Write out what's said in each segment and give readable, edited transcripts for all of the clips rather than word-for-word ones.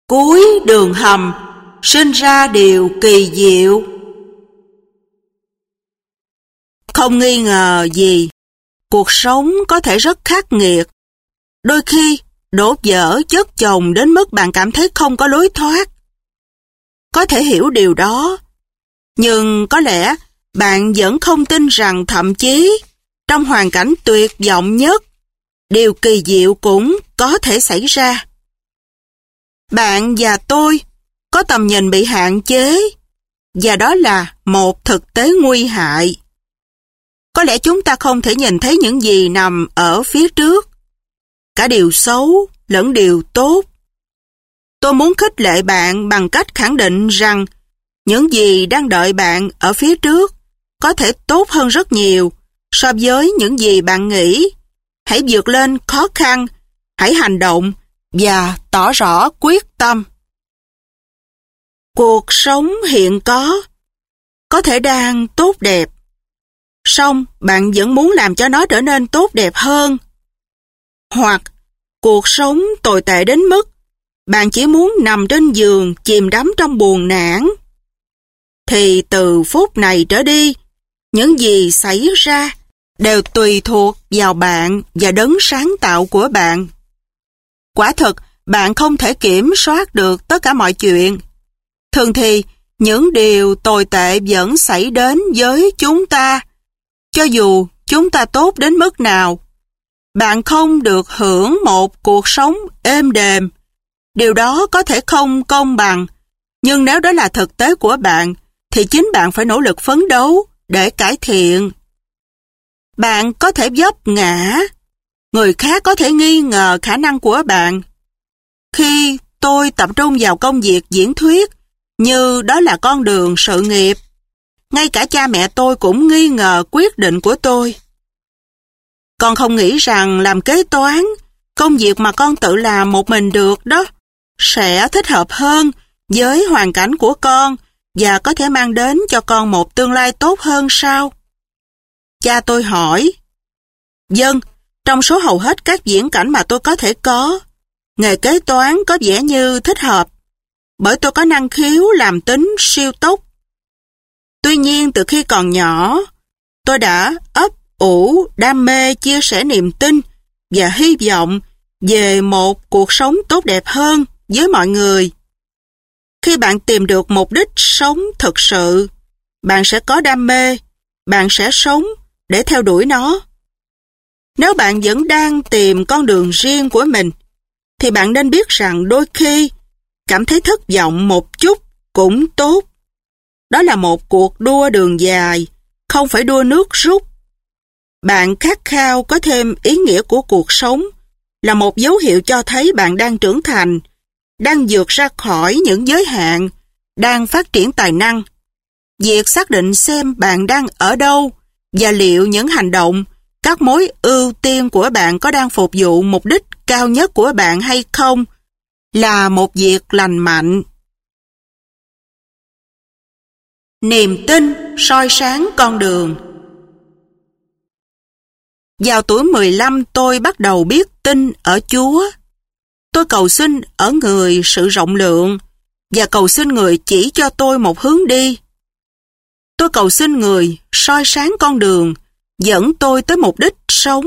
Cuối đường hầm sinh ra điều kỳ diệu. Không nghi ngờ gì, cuộc sống có thể rất khắc nghiệt. Đôi khi đổ vỡ chất chồng đến mức bạn cảm thấy không có lối thoát. Có thể hiểu điều đó, nhưng có lẽ bạn vẫn không tin rằng thậm chí trong hoàn cảnh tuyệt vọng nhất, điều kỳ diệu cũng có thể xảy ra. Bạn và tôi có tầm nhìn bị hạn chế, và đó là một thực tế nguy hại. Có lẽ chúng ta không thể nhìn thấy những gì nằm ở phía trước, cả điều xấu lẫn điều tốt. Tôi muốn khích lệ bạn bằng cách khẳng định rằng những gì đang đợi bạn ở phía trước có thể tốt hơn rất nhiều so với những gì bạn nghĩ. Hãy vượt lên khó khăn, hãy hành động và tỏ rõ quyết tâm. Cuộc sống hiện có thể đang tốt đẹp, song bạn vẫn muốn làm cho nó trở nên tốt đẹp hơn. Hoặc cuộc sống tồi tệ đến mức bạn chỉ muốn nằm trên giường chìm đắm trong buồn nản. Thì từ phút này trở đi, những gì xảy ra đều tùy thuộc vào bạn và đấng sáng tạo của bạn. Quả thực, bạn không thể kiểm soát được tất cả mọi chuyện. Thường thì, những điều tồi tệ vẫn xảy đến với chúng ta, cho dù chúng ta tốt đến mức nào. Bạn không được hưởng một cuộc sống êm đềm. Điều đó có thể không công bằng, nhưng nếu đó là thực tế của bạn, thì chính bạn phải nỗ lực phấn đấu để cải thiện. Bạn có thể vấp ngã, người khác có thể nghi ngờ khả năng của bạn. Khi tôi tập trung vào công việc diễn thuyết, như đó là con đường sự nghiệp, ngay cả cha mẹ tôi cũng nghi ngờ quyết định của tôi. Con không nghĩ rằng làm kế toán, công việc mà con tự làm một mình được đó, sẽ thích hợp hơn với hoàn cảnh của con và có thể mang đến cho con một tương lai tốt hơn sao? Cha tôi hỏi. Vâng, trong số hầu hết các viễn cảnh mà tôi có thể có, nghề kế toán có vẻ như thích hợp, bởi tôi có năng khiếu làm tính siêu tốc. Tuy nhiên, từ khi còn nhỏ, tôi đã ấp ủ đam mê chia sẻ niềm tin và hy vọng về một cuộc sống tốt đẹp hơn với mọi người. Khi bạn tìm được mục đích sống thực sự, bạn sẽ có đam mê, bạn sẽ sống để theo đuổi nó. Nếu bạn vẫn đang tìm con đường riêng của mình, thì bạn nên biết rằng đôi khi cảm thấy thất vọng một chút cũng tốt. Đó là một cuộc đua đường dài, không phải đua nước rút. Bạn khát khao có thêm ý nghĩa của cuộc sống là một dấu hiệu cho thấy bạn đang trưởng thành, đang vượt ra khỏi những giới hạn, đang phát triển tài năng. Việc xác định xem bạn đang ở đâu và liệu những hành động, các mối ưu tiên của bạn có đang phục vụ mục đích cao nhất của bạn hay không là một việc lành mạnh. Niềm tin soi sáng con đường. Vào tuổi 15 tôi bắt đầu biết tin ở Chúa. Tôi cầu xin ở người sự rộng lượng và cầu xin người chỉ cho tôi một hướng đi. Tôi cầu xin người soi sáng con đường, dẫn tôi tới mục đích sống.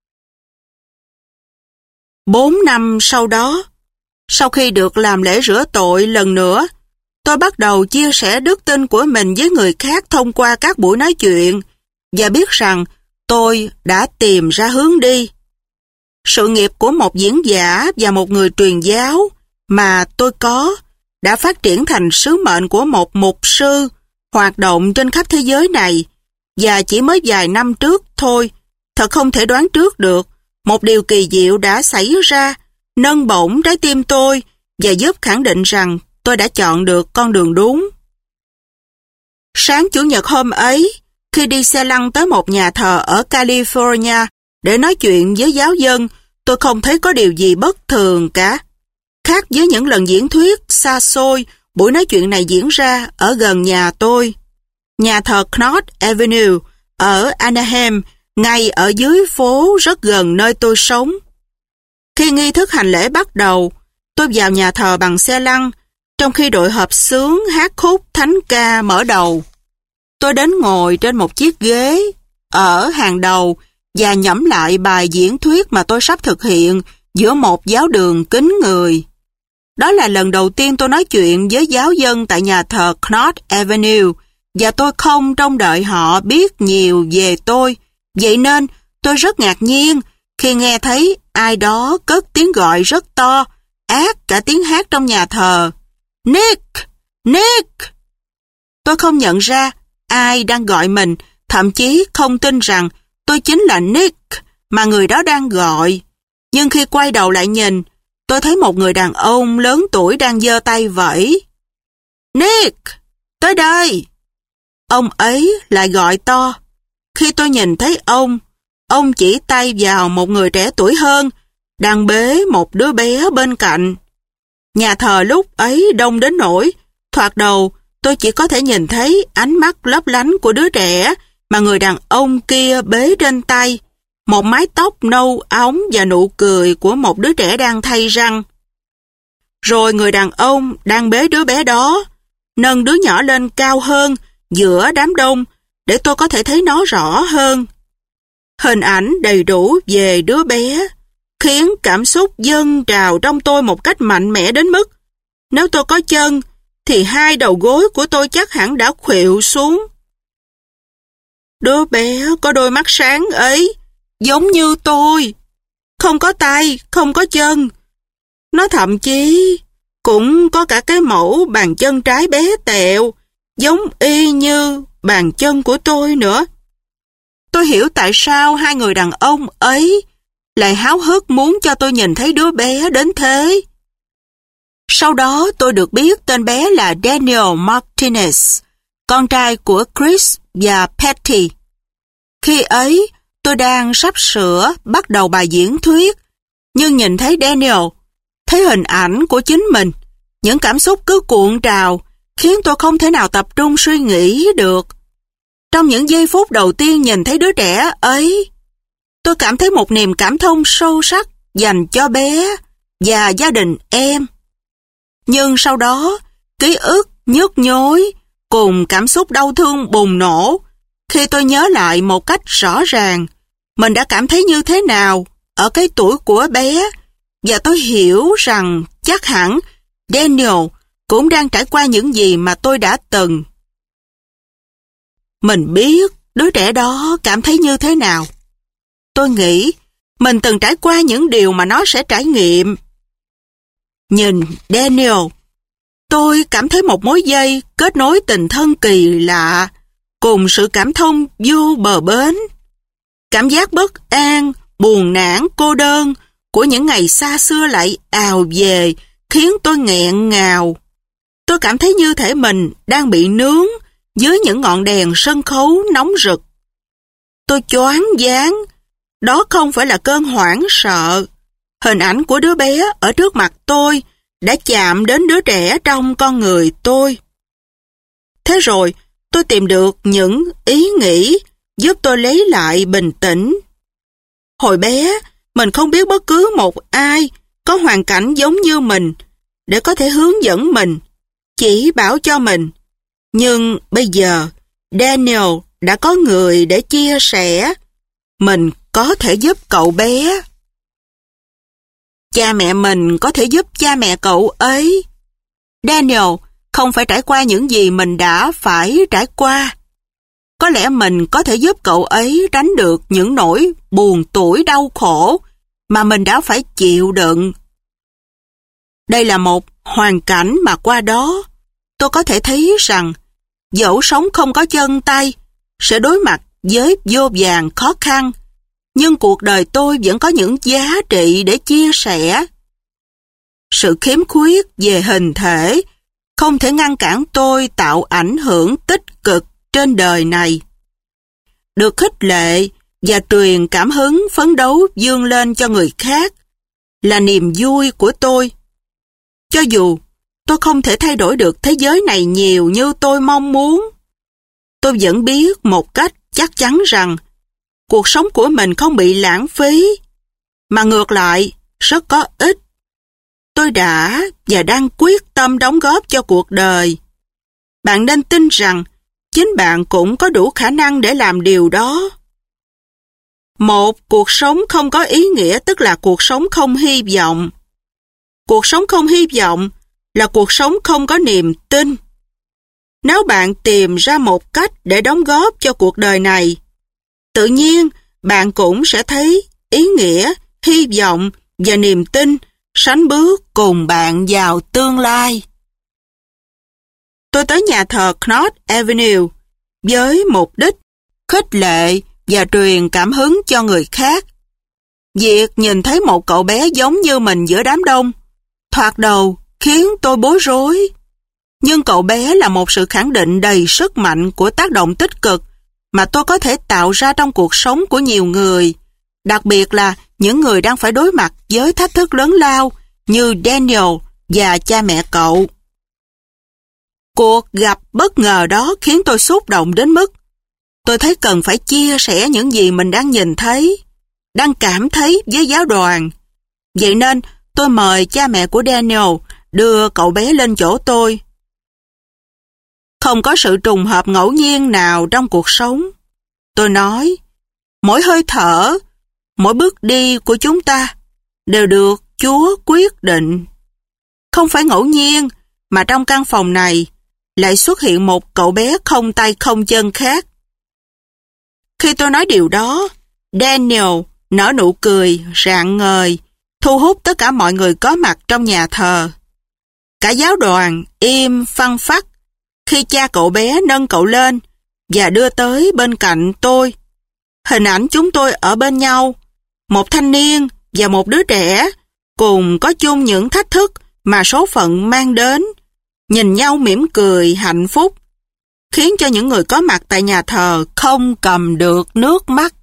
4 năm sau đó, sau khi được làm lễ rửa tội lần nữa, tôi bắt đầu chia sẻ đức tin của mình với người khác thông qua các buổi nói chuyện và biết rằng tôi đã tìm ra hướng đi. Sự nghiệp của một diễn giả và một người truyền giáo mà tôi có đã phát triển thành sứ mệnh của một mục sư hoạt động trên khắp thế giới này, và chỉ mới vài năm trước thôi, thật không thể đoán trước được, một điều kỳ diệu đã xảy ra, nâng bổng trái tim tôi và giúp khẳng định rằng tôi đã chọn được con đường đúng. Sáng Chủ nhật hôm ấy, khi đi xe lăn tới một nhà thờ ở California để nói chuyện với giáo dân, tôi không thấy có điều gì bất thường cả. Khác với những lần diễn thuyết xa xôi, buổi nói chuyện này diễn ra ở gần nhà tôi. Nhà thờ Knott Avenue ở Anaheim, ngay ở dưới phố rất gần nơi tôi sống. Khi nghi thức hành lễ bắt đầu, Tôi vào nhà thờ bằng xe lăn, trong khi đội hợp xướng hát khúc thánh ca mở đầu. Tôi đến ngồi trên một chiếc ghế ở hàng đầu và nhẩm lại bài diễn thuyết mà tôi sắp thực hiện giữa một giáo đường kín người. Đó là lần đầu tiên tôi nói chuyện với giáo dân tại nhà thờ Knott Avenue, và tôi không trông đợi họ biết nhiều về tôi. Vậy nên tôi rất ngạc nhiên khi nghe thấy ai đó cất tiếng gọi rất to, át cả tiếng hát trong nhà thờ. Nick! Nick! Tôi không nhận ra ai đang gọi mình, thậm chí không tin rằng tôi chính là Nick mà người đó đang gọi. Nhưng khi quay đầu lại nhìn, tôi thấy một người đàn ông lớn tuổi đang giơ tay vẫy. Nick! Tới đây! Ông ấy lại gọi to. Khi tôi nhìn thấy ông chỉ tay vào một người trẻ tuổi hơn, đang bế một đứa bé bên cạnh. Nhà thờ lúc ấy đông đến nỗi, thoạt đầu tôi chỉ có thể nhìn thấy ánh mắt lấp lánh của đứa trẻ mà người đàn ông kia bế trên tay, một mái tóc nâu óng và nụ cười của một đứa trẻ đang thay răng. Rồi người đàn ông đang bế đứa bé đó, nâng đứa nhỏ lên cao hơn giữa đám đông để tôi có thể thấy nó rõ hơn. Hình ảnh đầy đủ về đứa bé khiến cảm xúc dâng trào trong tôi một cách mạnh mẽ đến mức nếu tôi có chân thì hai đầu gối của tôi chắc hẳn đã khuỵu xuống. Đứa bé có đôi mắt sáng ấy, giống như tôi, không có tay, không có chân. Nó thậm chí cũng có cả cái mẫu bàn chân trái bé tẹo, giống y như bàn chân của tôi nữa. Tôi hiểu tại sao hai người đàn ông ấy lại háo hức muốn cho tôi nhìn thấy đứa bé đến thế. Sau đó tôi được biết tên bé là Daniel Martinez, con trai của Chris và Patty. Khi ấy, tôi đang sắp sửa bắt đầu bài diễn thuyết, nhưng nhìn thấy Daniel, thấy hình ảnh của chính mình, những cảm xúc cứ cuộn trào, khiến tôi không thể nào tập trung suy nghĩ được. Trong những giây phút đầu tiên nhìn thấy đứa trẻ ấy, tôi cảm thấy một niềm cảm thông sâu sắc dành cho bé và gia đình em. Nhưng sau đó, ký ức nhức nhối cùng cảm xúc đau thương bùng nổ khi tôi nhớ lại một cách rõ ràng mình đã cảm thấy như thế nào ở cái tuổi của bé, và tôi hiểu rằng chắc hẳn Daniel cũng đang trải qua những gì mà tôi đã từng. Mình biết đứa trẻ đó cảm thấy như thế nào. Tôi nghĩ mình từng trải qua những điều mà nó sẽ trải nghiệm. Nhìn Daniel, tôi cảm thấy một mối dây kết nối tình thân kỳ lạ cùng sự cảm thông vô bờ bến. Cảm giác bất an, buồn nản, cô đơn của những ngày xa xưa lại ào về khiến tôi nghẹn ngào. Tôi cảm thấy như thể mình đang bị nướng dưới những ngọn đèn sân khấu nóng rực. Tôi choáng váng. Đó không phải là cơn hoảng sợ. Hình ảnh của đứa bé ở trước mặt tôi đã chạm đến đứa trẻ trong con người tôi. Thế rồi, tôi tìm được những ý nghĩ giúp tôi lấy lại bình tĩnh. Hồi bé, mình không biết bất cứ một ai có hoàn cảnh giống như mình để có thể hướng dẫn mình, chỉ bảo cho mình. Nhưng bây giờ, Daniel đã có người để chia sẻ. Mình có thể giúp cậu bé. Cha mẹ mình có thể giúp cha mẹ cậu ấy. Daniel không phải trải qua những gì mình đã phải trải qua. Có lẽ mình có thể giúp cậu ấy tránh được những nỗi buồn tủi đau khổ mà mình đã phải chịu đựng. Đây là một hoàn cảnh mà qua đó tôi có thể thấy rằng dẫu sống không có chân tay sẽ đối mặt với vô vàn khó khăn, nhưng cuộc đời tôi vẫn có những giá trị để chia sẻ. Sự khiếm khuyết về hình thể không thể ngăn cản tôi tạo ảnh hưởng tích cực trên đời này. Được khích lệ và truyền cảm hứng phấn đấu vươn lên cho người khác là niềm vui của tôi. Cho dù tôi không thể thay đổi được thế giới này nhiều như tôi mong muốn, tôi vẫn biết một cách chắc chắn rằng cuộc sống của mình không bị lãng phí, mà ngược lại rất có ích. Tôi tôi đã và đang quyết tâm đóng góp cho cuộc đời. Bạn nên tin rằng chính bạn cũng có đủ khả năng để làm điều đó. Một cuộc sống không có ý nghĩa tức là cuộc sống không hy vọng. Cuộc sống không hy vọng là cuộc sống không có niềm tin. Nếu bạn tìm ra một cách để đóng góp cho cuộc đời này, tự nhiên bạn cũng sẽ thấy ý nghĩa, hy vọng và niềm tin sánh bước cùng bạn vào tương lai. Tôi tới nhà thờ Knott Avenue với mục đích khích lệ và truyền cảm hứng cho người khác. Việc nhìn thấy một cậu bé giống như mình giữa đám đông thoạt đầu khiến tôi bối rối. Nhưng cậu bé là một sự khẳng định đầy sức mạnh của tác động tích cực mà tôi có thể tạo ra trong cuộc sống của nhiều người, đặc biệt là những người đang phải đối mặt với thách thức lớn lao như Daniel và cha mẹ cậu. Cuộc gặp bất ngờ đó khiến tôi xúc động đến mức tôi thấy cần phải chia sẻ những gì mình đang nhìn thấy, đang cảm thấy với giáo đoàn. Vậy nên tôi mời cha mẹ của Daniel đưa cậu bé lên chỗ tôi. Không có sự trùng hợp ngẫu nhiên nào trong cuộc sống. Tôi nói, mỗi hơi thở, mỗi bước đi của chúng ta đều được Chúa quyết định. Không phải ngẫu nhiên mà trong căn phòng này lại xuất hiện một cậu bé không tay không chân khác. Khi tôi nói điều đó, Daniel nở nụ cười rạng ngời, thu hút tất cả mọi người có mặt trong nhà thờ. Cả giáo đoàn im phăng phắc khi cha cậu bé nâng cậu lên và đưa tới bên cạnh tôi. Hình ảnh chúng tôi ở bên nhau, một thanh niên và một đứa trẻ cùng có chung những thách thức mà số phận mang đến, nhìn nhau mỉm cười hạnh phúc, khiến cho những người có mặt tại nhà thờ không cầm được nước mắt.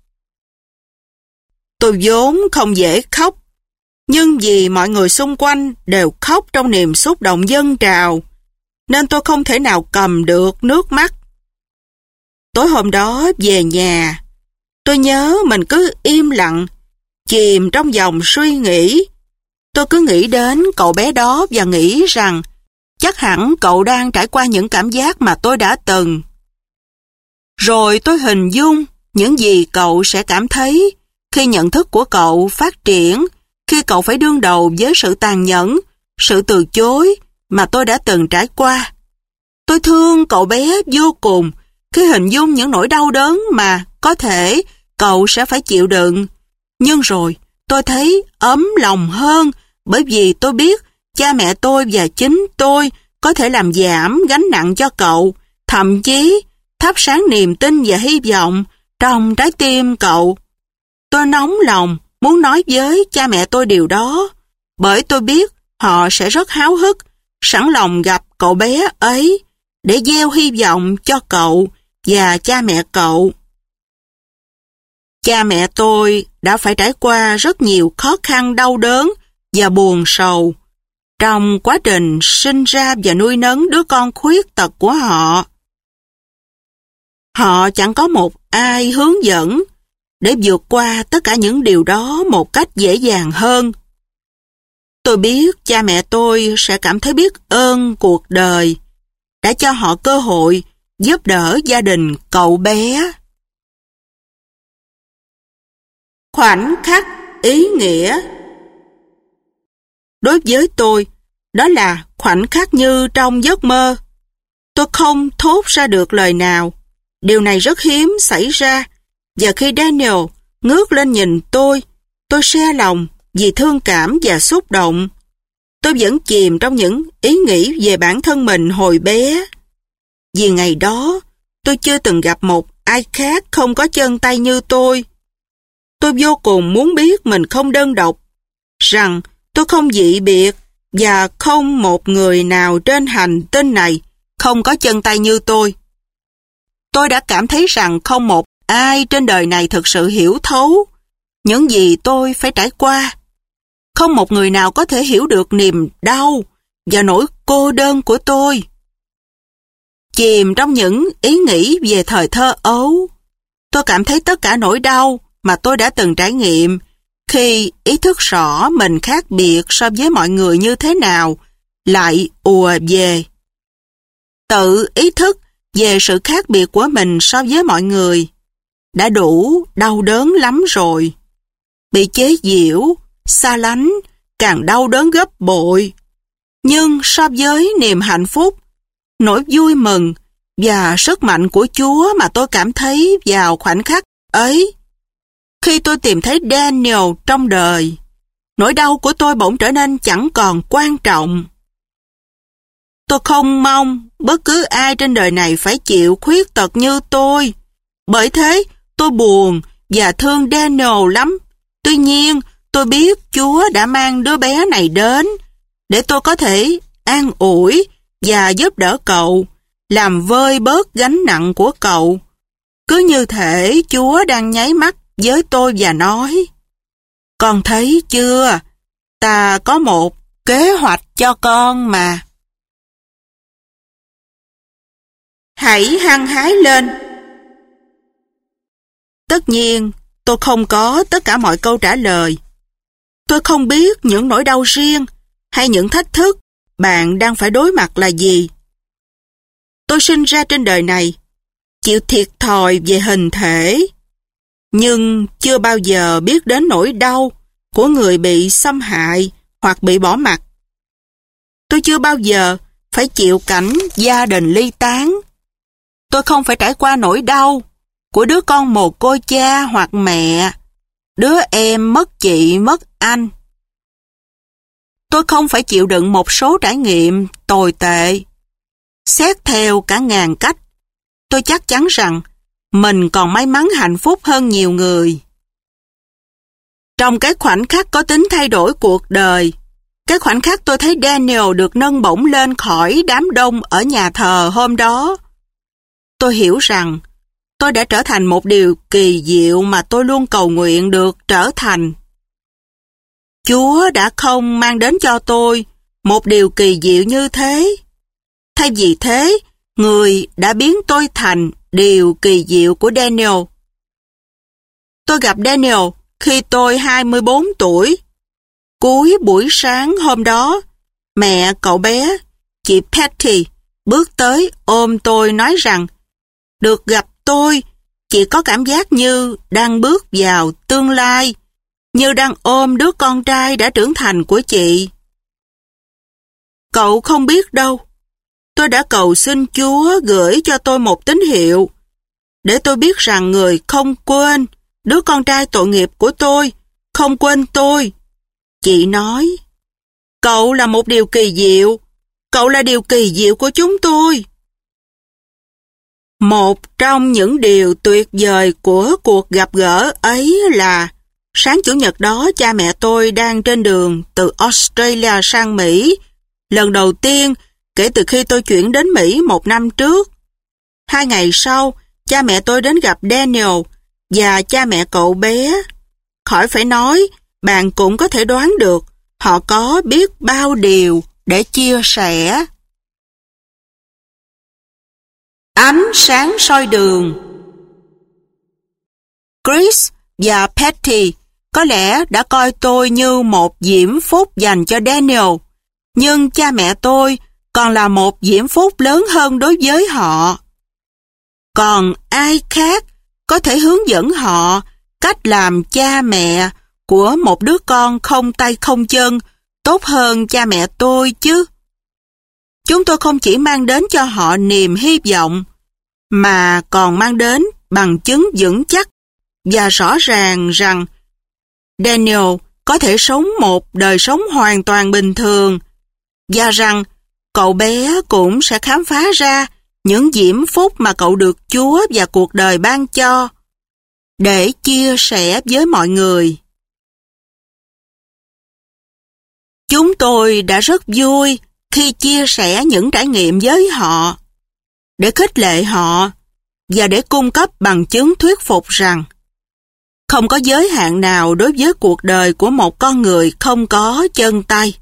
Tôi vốn không dễ khóc, nhưng vì mọi người xung quanh đều khóc trong niềm xúc động dâng trào, nên tôi không thể nào cầm được nước mắt. Tối hôm đó về nhà, tôi nhớ mình cứ im lặng, chìm trong dòng suy nghĩ. Tôi cứ nghĩ đến cậu bé đó và nghĩ rằng chắc hẳn cậu đang trải qua những cảm giác mà tôi đã từng. Rồi tôi hình dung những gì cậu sẽ cảm thấy khi nhận thức của cậu phát triển, khi cậu phải đương đầu với sự tàn nhẫn, sự từ chối mà tôi đã từng trải qua. Tôi thương cậu bé vô cùng khi hình dung những nỗi đau đớn mà có thể cậu sẽ phải chịu đựng. Nhưng rồi tôi thấy ấm lòng hơn bởi vì tôi biết cha mẹ tôi và chính tôi có thể làm giảm gánh nặng cho cậu, thậm chí thắp sáng niềm tin và hy vọng trong trái tim cậu. Tôi nóng lòng muốn nói với cha mẹ tôi điều đó, bởi tôi biết họ sẽ rất háo hức, sẵn lòng gặp cậu bé ấy để gieo hy vọng cho cậu và cha mẹ cậu. Cha mẹ tôi đã phải trải qua rất nhiều khó khăn đau đớn và buồn sầu trong quá trình sinh ra và nuôi nấng đứa con khuyết tật của họ. Họ chẳng có một ai hướng dẫn để vượt qua tất cả những điều đó một cách dễ dàng hơn. Tôi biết cha mẹ tôi sẽ cảm thấy biết ơn cuộc đời đã cho họ cơ hội giúp đỡ gia đình cậu bé. Khoảnh khắc ý nghĩa. Đối với tôi, đó là khoảnh khắc như trong giấc mơ. Tôi không thốt ra được lời nào. Điều này rất hiếm xảy ra, và khi Daniel ngước lên nhìn tôi se lòng vì thương cảm và xúc động. Tôi vẫn chìm trong những ý nghĩ về bản thân mình hồi bé. Vì ngày đó, tôi chưa từng gặp một ai khác không có chân tay như tôi. Tôi vô cùng muốn biết mình không đơn độc, rằng tôi không dị biệt và không một người nào trên hành tinh này không có chân tay như tôi. Tôi đã cảm thấy rằng không một ai trên đời này thực sự hiểu thấu những gì tôi phải trải qua. Không một người nào có thể hiểu được niềm đau và nỗi cô đơn của tôi. Chìm trong những ý nghĩ về thời thơ ấu, tôi cảm thấy tất cả nỗi đau mà tôi đã từng trải nghiệm khi ý thức rõ mình khác biệt so với mọi người như thế nào, lại ùa về. Tự ý thức về sự khác biệt của mình so với mọi người đã đủ đau đớn lắm rồi. Bị chế giễu, xa lánh, càng đau đớn gấp bội. Nhưng so với niềm hạnh phúc, nỗi vui mừng và sức mạnh của Chúa mà tôi cảm thấy vào khoảnh khắc ấy, khi tôi tìm thấy Daniel trong đời, nỗi đau của tôi bỗng trở nên chẳng còn quan trọng. Tôi không mong bất cứ ai trên đời này phải chịu khuyết tật như tôi. Bởi thế, tôi buồn và thương Daniel lắm. Tuy nhiên, tôi biết Chúa đã mang đứa bé này đến để tôi có thể an ủi và giúp đỡ cậu, làm vơi bớt gánh nặng của cậu. Cứ như thể Chúa đang nháy mắt với tôi và nói: "Con thấy chưa, ta có một kế hoạch cho con mà." Hãy hăng hái lên. Tất nhiên, tôi không có tất cả mọi câu trả lời. Tôi không biết những nỗi đau riêng hay những thách thức bạn đang phải đối mặt là gì. Tôi sinh ra trên đời này, chịu thiệt thòi về hình thể, nhưng chưa bao giờ biết đến nỗi đau của người bị xâm hại hoặc bị bỏ mặc. Tôi chưa bao giờ phải chịu cảnh gia đình ly tán. Tôi không phải trải qua nỗi đau của đứa con mồ côi cha hoặc mẹ, đứa em mất chị mất anh. Tôi không phải chịu đựng một số trải nghiệm tồi tệ. Xét theo cả ngàn cách, tôi chắc chắn rằng mình còn may mắn hạnh phúc hơn nhiều người. Trong cái khoảnh khắc có tính thay đổi cuộc đời, cái khoảnh khắc tôi thấy Daniel được nâng bổng lên khỏi đám đông ở nhà thờ hôm đó, tôi hiểu rằng tôi đã trở thành một điều kỳ diệu mà tôi luôn cầu nguyện được trở thành. Chúa đã không mang đến cho tôi một điều kỳ diệu như thế. Thay vì thế, Người đã biến tôi thành điều kỳ diệu của Daniel. Tôi gặp Daniel khi tôi 24 tuổi. Cuối buổi sáng hôm đó, mẹ cậu bé, chị Patty, bước tới ôm tôi nói rằng được gặp tôi, chị có cảm giác như đang bước vào tương lai, như đang ôm đứa con trai đã trưởng thành của chị. Cậu không biết đâu, tôi đã cầu xin Chúa gửi cho tôi một tín hiệu, để tôi biết rằng Người không quên đứa con trai tội nghiệp của tôi, không quên tôi. Chị nói, cậu là một điều kỳ diệu, cậu là điều kỳ diệu của chúng tôi. Một trong những điều tuyệt vời của cuộc gặp gỡ ấy là sáng Chủ nhật đó cha mẹ tôi đang trên đường từ Australia sang Mỹ, lần đầu tiên kể từ khi tôi chuyển đến Mỹ 1 năm trước. 2 ngày sau, cha mẹ tôi đến gặp Daniel và cha mẹ cậu bé. Khỏi phải nói, bạn cũng có thể đoán được họ có biết bao điều để chia sẻ. Ánh sáng soi đường. Chris và Patty có lẽ đã coi tôi như một diễm phúc dành cho Daniel, nhưng cha mẹ tôi còn là một diễm phúc lớn hơn đối với họ. Còn ai khác có thể hướng dẫn họ cách làm cha mẹ của một đứa con không tay không chân tốt hơn cha mẹ tôi chứ? Chúng tôi không chỉ mang đến cho họ niềm hy vọng, mà còn mang đến bằng chứng vững chắc và rõ ràng rằng Daniel có thể sống một đời sống hoàn toàn bình thường, và rằng cậu bé cũng sẽ khám phá ra những diễm phúc mà cậu được Chúa và cuộc đời ban cho, để chia sẻ với mọi người. Chúng tôi đã rất vui khi chia sẻ những trải nghiệm với họ, để khích lệ họ và để cung cấp bằng chứng thuyết phục rằng không có giới hạn nào đối với cuộc đời của một con người không có chân tay.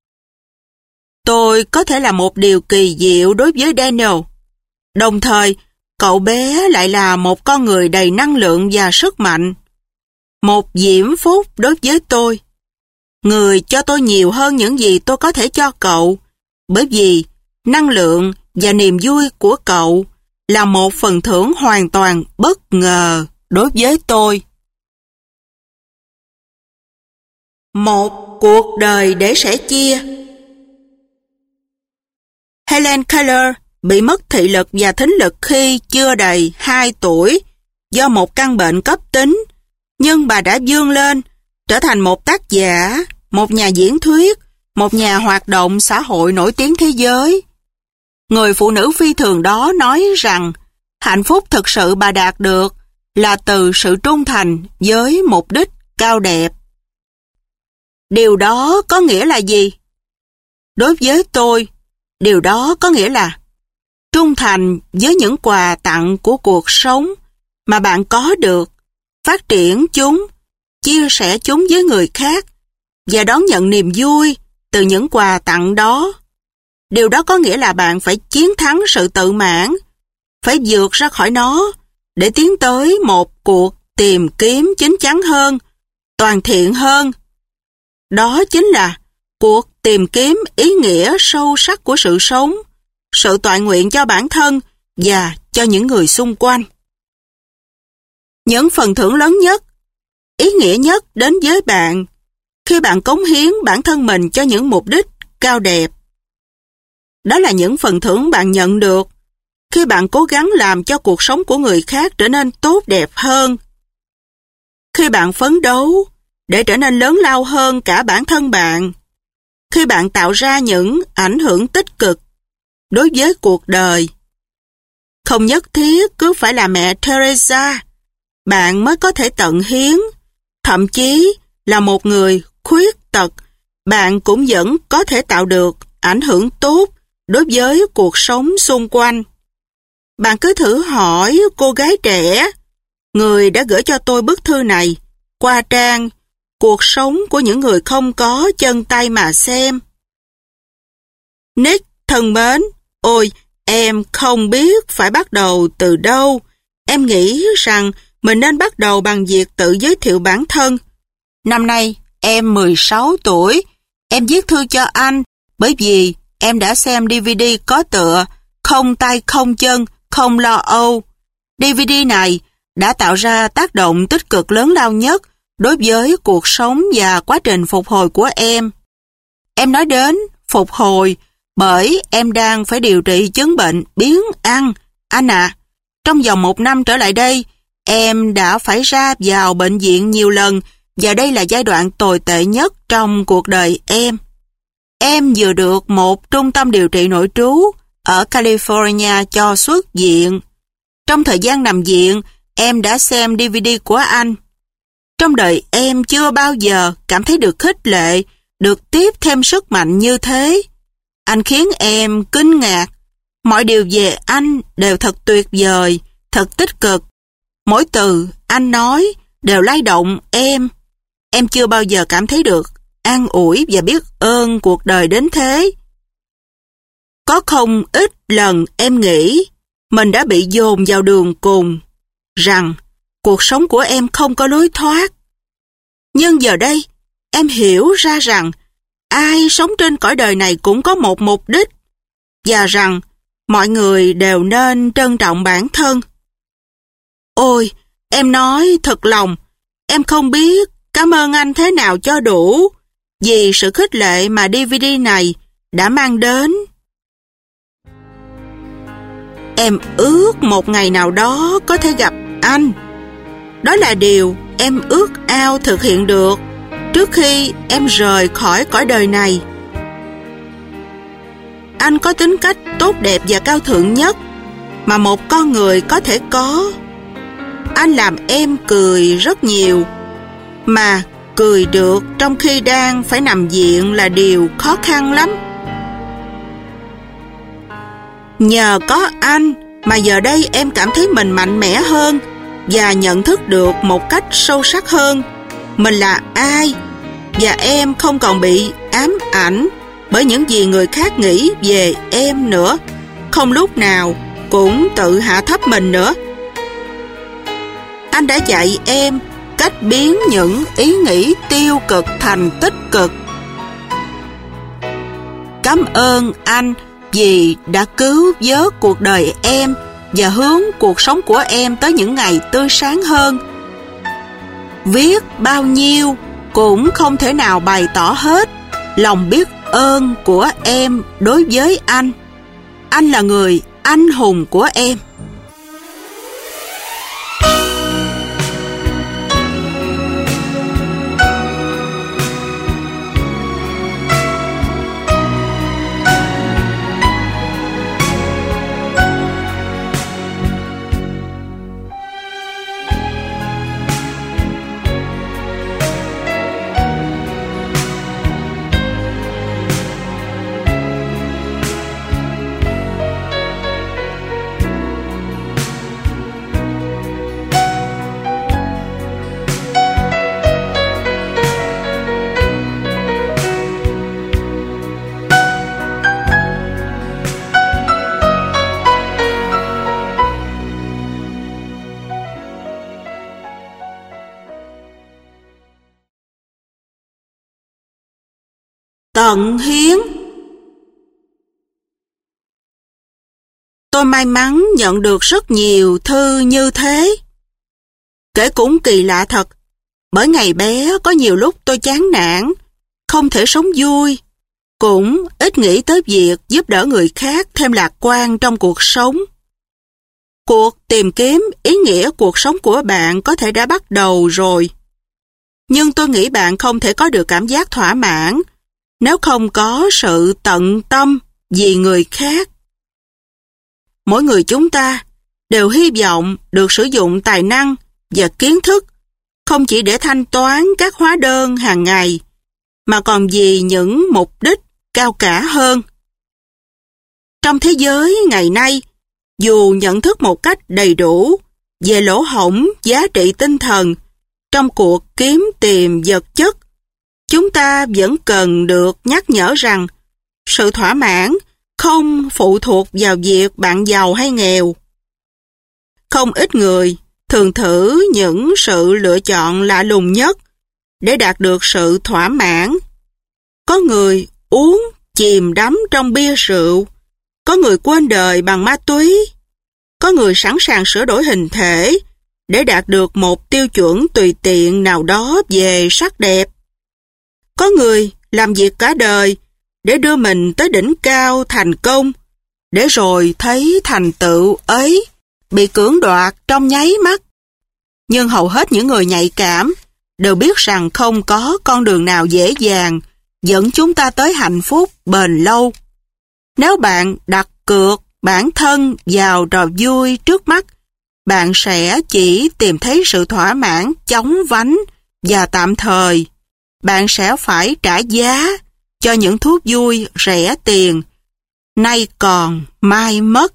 Tôi có thể là một điều kỳ diệu đối với Daniel. Đồng thời, cậu bé lại là một con người đầy năng lượng và sức mạnh. một diễm phúc đối với tôi. Người cho tôi nhiều hơn những gì tôi có thể cho cậu, bởi vì năng lượng và niềm vui của cậu là một phần thưởng hoàn toàn bất ngờ đối với tôi. Một cuộc đời để sẻ chia. Helen Keller bị mất thị lực và thính lực khi chưa đầy 2 tuổi do một căn bệnh cấp tính, nhưng bà đã vươn lên, trở thành một tác giả, một nhà diễn thuyết, một nhà hoạt động xã hội nổi tiếng thế giới. Người phụ nữ phi thường đó nói rằng hạnh phúc thực sự bà đạt được là từ sự trung thành với mục đích cao đẹp. Điều đó có nghĩa là gì? Đối với tôi, điều đó có nghĩa là trung thành với những quà tặng của cuộc sống mà bạn có được, phát triển chúng, chia sẻ chúng với người khác và đón nhận niềm vui từ những quà tặng đó. Điều đó có nghĩa là bạn phải chiến thắng sự tự mãn, phải vượt ra khỏi nó để tiến tới một cuộc tìm kiếm chín chắn hơn, toàn thiện hơn. Đó chính là cuộc tìm kiếm ý nghĩa sâu sắc của sự sống, sự toại nguyện cho bản thân và cho những người xung quanh. Những phần thưởng lớn nhất, ý nghĩa nhất đến với bạn khi bạn cống hiến bản thân mình cho những mục đích cao đẹp. Đó là những phần thưởng bạn nhận được khi bạn cố gắng làm cho cuộc sống của người khác trở nên tốt đẹp hơn. Khi bạn phấn đấu để trở nên lớn lao hơn cả bản thân bạn. Khi bạn tạo ra những ảnh hưởng tích cực đối với cuộc đời. Không nhất thiết cứ phải là mẹ Teresa, bạn mới có thể tận hiến. Thậm chí là một người khuyết tật, bạn cũng vẫn có thể tạo được ảnh hưởng tốt đối với cuộc sống xung quanh. Bạn cứ thử hỏi cô gái trẻ, người đã gửi cho tôi bức thư này, qua trang Cuộc sống của những người không có chân tay mà xem. Nick thân mến, ôi, em không biết phải bắt đầu từ đâu. Em nghĩ rằng mình nên bắt đầu bằng việc tự giới thiệu bản thân. Năm nay, em 16 tuổi. Em viết thư cho anh bởi vì em đã xem DVD có tựa Không tay không chân, không lo âu. DVD này đã tạo ra tác động tích cực lớn lao nhất đối với cuộc sống và quá trình phục hồi của em. Em nói đến phục hồi bởi em đang phải điều trị chứng bệnh biếng ăn. Anh ạ, trong vòng 1 năm trở lại đây, em đã phải ra vào bệnh viện nhiều lần và đây là giai đoạn tồi tệ nhất trong cuộc đời em. Em vừa được một trung tâm điều trị nội trú ở California cho xuất viện. Trong thời gian nằm viện, em đã xem DVD của anh. Trong đời em chưa bao giờ cảm thấy được khích lệ, được tiếp thêm sức mạnh như thế. Anh khiến em kinh ngạc. Mọi điều về anh đều thật tuyệt vời, thật tích cực. Mỗi từ anh nói đều lay động em. Em chưa bao giờ cảm thấy được an ủi và biết ơn cuộc đời đến thế. Có không ít lần em nghĩ mình đã bị dồn vào đường cùng, rằng cuộc sống của em không có lối thoát. Nhưng giờ đây, em hiểu ra rằng ai sống trên cõi đời này cũng có một mục đích và rằng mọi người đều nên trân trọng bản thân. Ôi, em nói thật lòng, em không biết cảm ơn anh thế nào cho đủ vì sự khích lệ mà DVD này đã mang đến. Em ước một ngày nào đó có thể gặp anh. Đó là điều em ước ao thực hiện được trước khi em rời khỏi cõi đời này. Anh có tính cách tốt đẹp và cao thượng nhất mà một con người có thể có. Anh làm em cười rất nhiều, mà cười được trong khi đang phải nằm viện là điều khó khăn lắm. Nhờ có anh mà giờ đây em cảm thấy mình mạnh mẽ hơn và nhận thức được một cách sâu sắc hơn mình là ai, và em không còn bị ám ảnh bởi những gì người khác nghĩ về em nữa, không lúc nào cũng tự hạ thấp mình nữa. Anh đã dạy em cách biến những ý nghĩ tiêu cực thành tích cực. Cảm ơn anh vì đã cứu vớt cuộc đời em và hướng cuộc sống của em tới những ngày tươi sáng hơn. Viết bao nhiêu cũng không thể nào bày tỏ hết lòng biết ơn của em đối với anh. Anh là người anh hùng của em. Tận hiến. Tôi may mắn nhận được rất nhiều thư như thế. Kể cũng kỳ lạ thật, bởi ngày bé có nhiều lúc tôi chán nản, không thể sống vui, cũng ít nghĩ tới việc giúp đỡ người khác thêm lạc quan trong cuộc sống. Cuộc tìm kiếm ý nghĩa cuộc sống của bạn có thể đã bắt đầu rồi. Nhưng tôi nghĩ bạn không thể có được cảm giác thỏa mãn nếu không có sự tận tâm vì người khác. Mỗi người chúng ta đều hy vọng được sử dụng tài năng và kiến thức không chỉ để thanh toán các hóa đơn hàng ngày, mà còn vì những mục đích cao cả hơn. Trong thế giới ngày nay, dù nhận thức một cách đầy đủ về lỗ hổng giá trị tinh thần trong cuộc kiếm tìm vật chất, chúng ta vẫn cần được nhắc nhở rằng sự thỏa mãn không phụ thuộc vào việc bạn giàu hay nghèo. Không ít người thường thử những sự lựa chọn lạ lùng nhất để đạt được sự thỏa mãn. Có người uống chìm đắm trong bia rượu, có người quên đời bằng ma túy, có người sẵn sàng sửa đổi hình thể để đạt được một tiêu chuẩn tùy tiện nào đó về sắc đẹp. Có người làm việc cả đời để đưa mình tới đỉnh cao thành công, để rồi thấy thành tựu ấy bị cưỡng đoạt trong nháy mắt. Nhưng hầu hết những người nhạy cảm đều biết rằng không có con đường nào dễ dàng dẫn chúng ta tới hạnh phúc bền lâu. Nếu bạn đặt cược bản thân vào trò vui trước mắt, bạn sẽ chỉ tìm thấy sự thỏa mãn chóng vánh và tạm thời. Bạn sẽ phải trả giá cho những thú vui rẻ tiền, nay còn mai mất.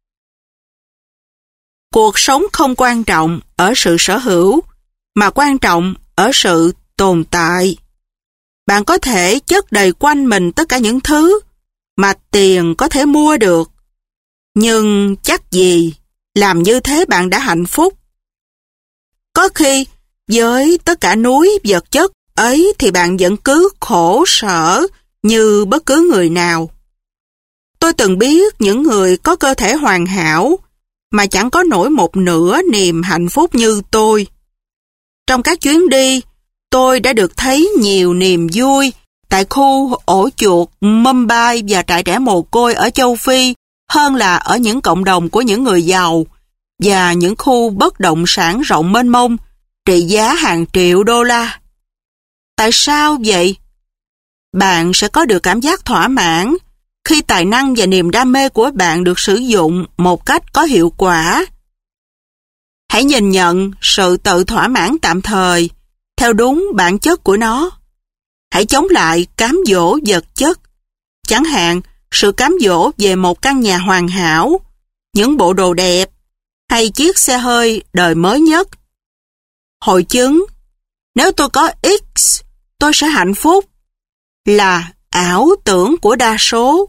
Cuộc sống không quan trọng ở sự sở hữu, mà quan trọng ở sự tồn tại. Bạn có thể chất đầy quanh mình tất cả những thứ mà tiền có thể mua được, nhưng chắc gì làm như thế bạn đã hạnh phúc. Có khi với tất cả núi vật chất ấy thì bạn vẫn cứ khổ sở như bất cứ người nào. Tôi từng biết những người có cơ thể hoàn hảo mà chẳng có nổi một nửa niềm hạnh phúc như tôi. Trong các chuyến đi, tôi đã được thấy nhiều niềm vui tại khu ổ chuột Mumbai và trại trẻ mồ côi ở châu Phi hơn là ở những cộng đồng của những người giàu và những khu bất động sản rộng mênh mông trị giá hàng triệu đô la. Tại sao vậy? Bạn sẽ có được cảm giác thỏa mãn khi tài năng và niềm đam mê của bạn được sử dụng một cách có hiệu quả. Hãy nhìn nhận sự tự thỏa mãn tạm thời theo đúng bản chất của nó. Hãy chống lại cám dỗ vật chất, chẳng hạn sự cám dỗ về một căn nhà hoàn hảo, những bộ đồ đẹp hay chiếc xe hơi đời mới nhất. Hội chứng nếu tôi có X, tôi sẽ hạnh phúc là ảo tưởng của đa số.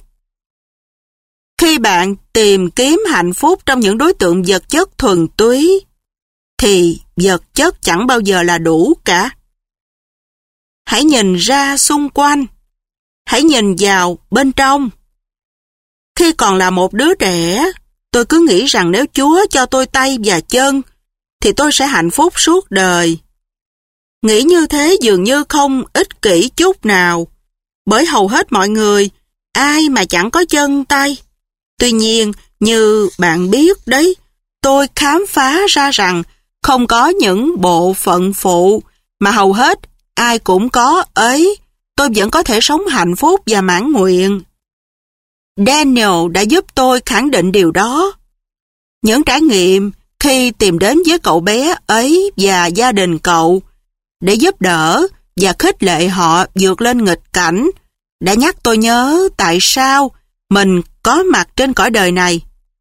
Khi bạn tìm kiếm hạnh phúc trong những đối tượng vật chất thuần túy, thì vật chất chẳng bao giờ là đủ cả. Hãy nhìn ra xung quanh. Hãy nhìn vào bên trong. Khi còn là một đứa trẻ, tôi cứ nghĩ rằng nếu Chúa cho tôi tay và chân, thì tôi sẽ hạnh phúc suốt đời. Nghĩ như thế dường như không ích kỷ chút nào, bởi hầu hết mọi người, ai mà chẳng có chân tay. Tuy nhiên, như bạn biết đấy, tôi khám phá ra rằng không có những bộ phận phụ mà hầu hết ai cũng có ấy, tôi vẫn có thể sống hạnh phúc và mãn nguyện. Daniel đã giúp tôi khẳng định điều đó. Những trải nghiệm khi tìm đến với cậu bé ấy và gia đình cậu để giúp đỡ và khích lệ họ vượt lên nghịch cảnh đã nhắc tôi nhớ tại sao mình có mặt trên cõi đời này.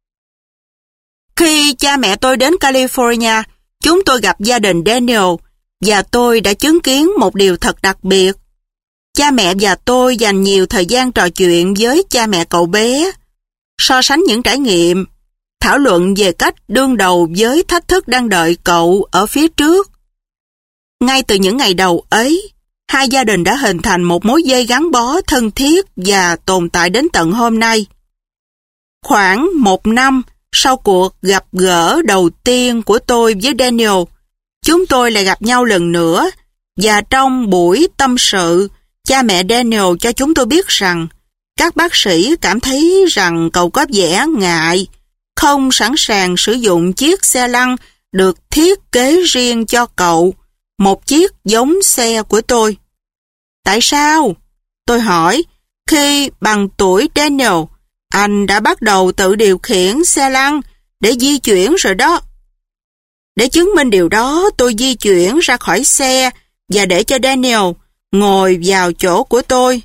Khi cha mẹ tôi đến California, chúng tôi gặp gia đình Daniel và tôi đã chứng kiến một điều thật đặc biệt. Cha mẹ và tôi dành nhiều thời gian trò chuyện với cha mẹ cậu bé, so sánh những trải nghiệm, thảo luận về cách đương đầu với thách thức đang đợi cậu ở phía trước. Ngay từ những ngày đầu ấy, hai gia đình đã hình thành một mối dây gắn bó thân thiết và tồn tại đến tận hôm nay. Khoảng 1 năm sau cuộc gặp gỡ đầu tiên của tôi với Daniel, chúng tôi lại gặp nhau lần nữa, và trong buổi tâm sự, cha mẹ Daniel cho chúng tôi biết rằng các bác sĩ cảm thấy rằng cậu có vẻ ngại, không sẵn sàng sử dụng chiếc xe lăn được thiết kế riêng cho cậu, một chiếc giống xe của tôi. Tại sao? Tôi hỏi. Khi bằng tuổi Daniel, anh đã bắt đầu tự điều khiển xe lăn để di chuyển rồi đó. Để chứng minh điều đó, tôi di chuyển ra khỏi xe và để cho Daniel ngồi vào chỗ của tôi.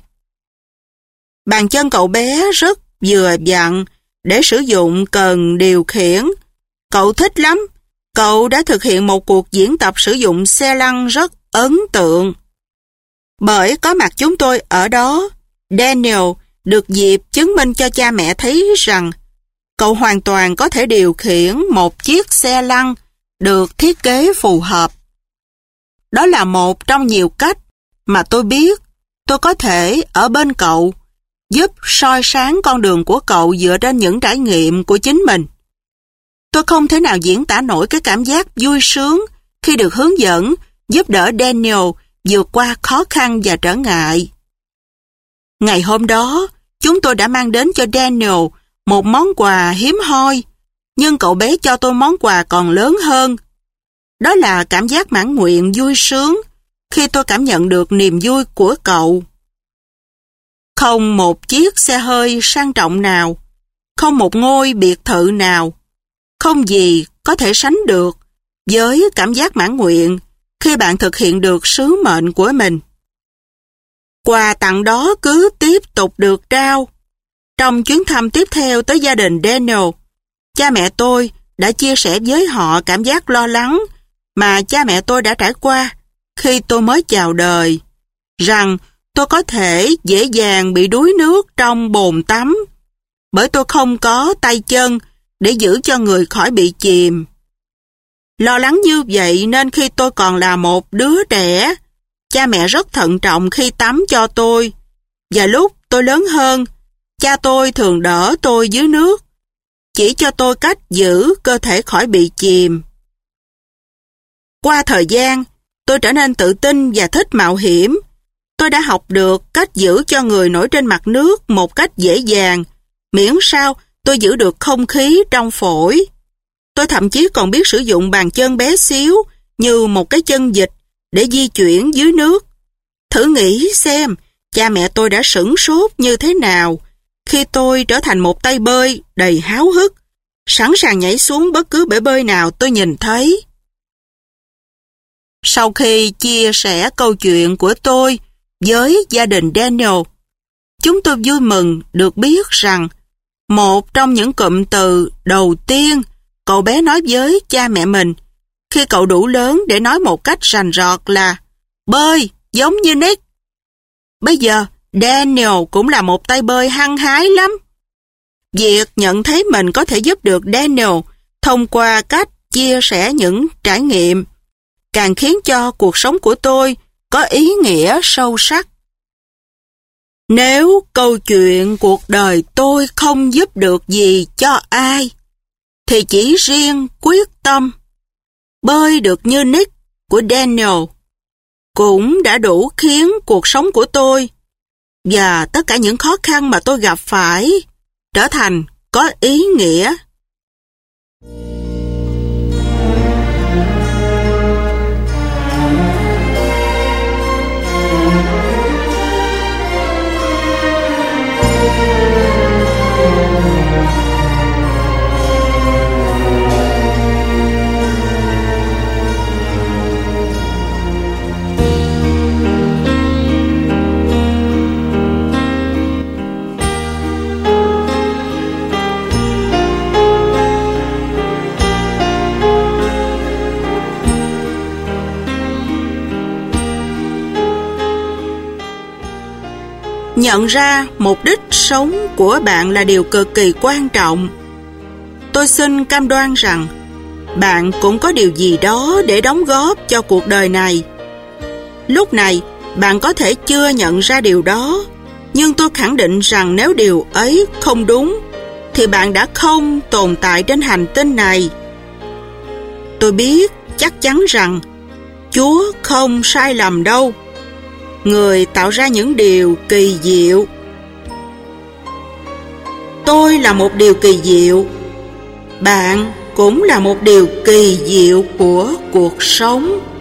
Bàn chân cậu bé rất vừa vặn để sử dụng cần điều khiển. Cậu thích lắm. Cậu đã thực hiện một cuộc diễn tập sử dụng xe lăn rất ấn tượng. Bởi có mặt chúng tôi ở đó, Daniel được dịp chứng minh cho cha mẹ thấy rằng cậu hoàn toàn có thể điều khiển một chiếc xe lăn được thiết kế phù hợp. Đó là một trong nhiều cách mà tôi biết tôi có thể ở bên cậu, giúp soi sáng con đường của cậu dựa trên những trải nghiệm của chính mình. Tôi không thể nào diễn tả nổi cái cảm giác vui sướng khi được hướng dẫn, giúp đỡ Daniel vượt qua khó khăn và trở ngại. Ngày hôm đó, chúng tôi đã mang đến cho Daniel một món quà hiếm hoi, nhưng cậu bé cho tôi món quà còn lớn hơn. Đó là cảm giác mãn nguyện vui sướng khi tôi cảm nhận được niềm vui của cậu. Không một chiếc xe hơi sang trọng nào, không một ngôi biệt thự nào, không gì có thể sánh được với cảm giác mãn nguyện khi bạn thực hiện được sứ mệnh của mình. Quà tặng đó cứ tiếp tục được trao. Trong chuyến thăm tiếp theo tới gia đình Daniel, cha mẹ tôi đã chia sẻ với họ cảm giác lo lắng mà cha mẹ tôi đã trải qua khi tôi mới chào đời, rằng tôi có thể dễ dàng bị đuối nước trong bồn tắm, bởi tôi không có tay chân để giữ cho người khỏi bị chìm. Lo lắng như vậy nên khi tôi còn là một đứa trẻ, cha mẹ rất thận trọng khi tắm cho tôi, và lúc tôi lớn hơn, cha tôi thường đỡ tôi dưới nước, chỉ cho tôi cách giữ cơ thể khỏi bị chìm. Qua thời gian, tôi trở nên tự tin và thích mạo hiểm. Tôi đã học được cách giữ cho người nổi trên mặt nước một cách dễ dàng, miễn sao tôi giữ được không khí trong phổi. Tôi thậm chí còn biết sử dụng bàn chân bé xíu như một cái chân vịt để di chuyển dưới nước. Thử nghĩ xem, cha mẹ tôi đã sửng sốt như thế nào khi tôi trở thành một tay bơi đầy háo hức, sẵn sàng nhảy xuống bất cứ bể bơi nào tôi nhìn thấy. Sau khi chia sẻ câu chuyện của tôi với gia đình Daniel, chúng tôi vui mừng được biết rằng một trong những cụm từ đầu tiên cậu bé nói với cha mẹ mình khi cậu đủ lớn để nói một cách rành rọt là bơi giống như Nick. Bây giờ Daniel cũng là một tay bơi hăng hái lắm. Việc nhận thấy mình có thể giúp được Daniel thông qua cách chia sẻ những trải nghiệm, càng khiến cho cuộc sống của tôi có ý nghĩa sâu sắc. Nếu câu chuyện cuộc đời tôi không giúp được gì cho ai, thì chỉ riêng quyết tâm bơi được như Nick của Daniel cũng đã đủ khiến cuộc sống của tôi và tất cả những khó khăn mà tôi gặp phải trở thành có ý nghĩa. Nhận ra mục đích sống của bạn là điều cực kỳ quan trọng. Tôi xin cam đoan rằng bạn cũng có điều gì đó để đóng góp cho cuộc đời này. Lúc này, bạn có thể chưa nhận ra điều đó, nhưng tôi khẳng định rằng nếu điều ấy không đúng, thì bạn đã không tồn tại trên hành tinh này. Tôi biết chắc chắn rằng Chúa không sai lầm đâu. Người tạo ra những điều kỳ diệu. Tôi là một điều kỳ diệu. Bạn cũng là một điều kỳ diệu của cuộc sống.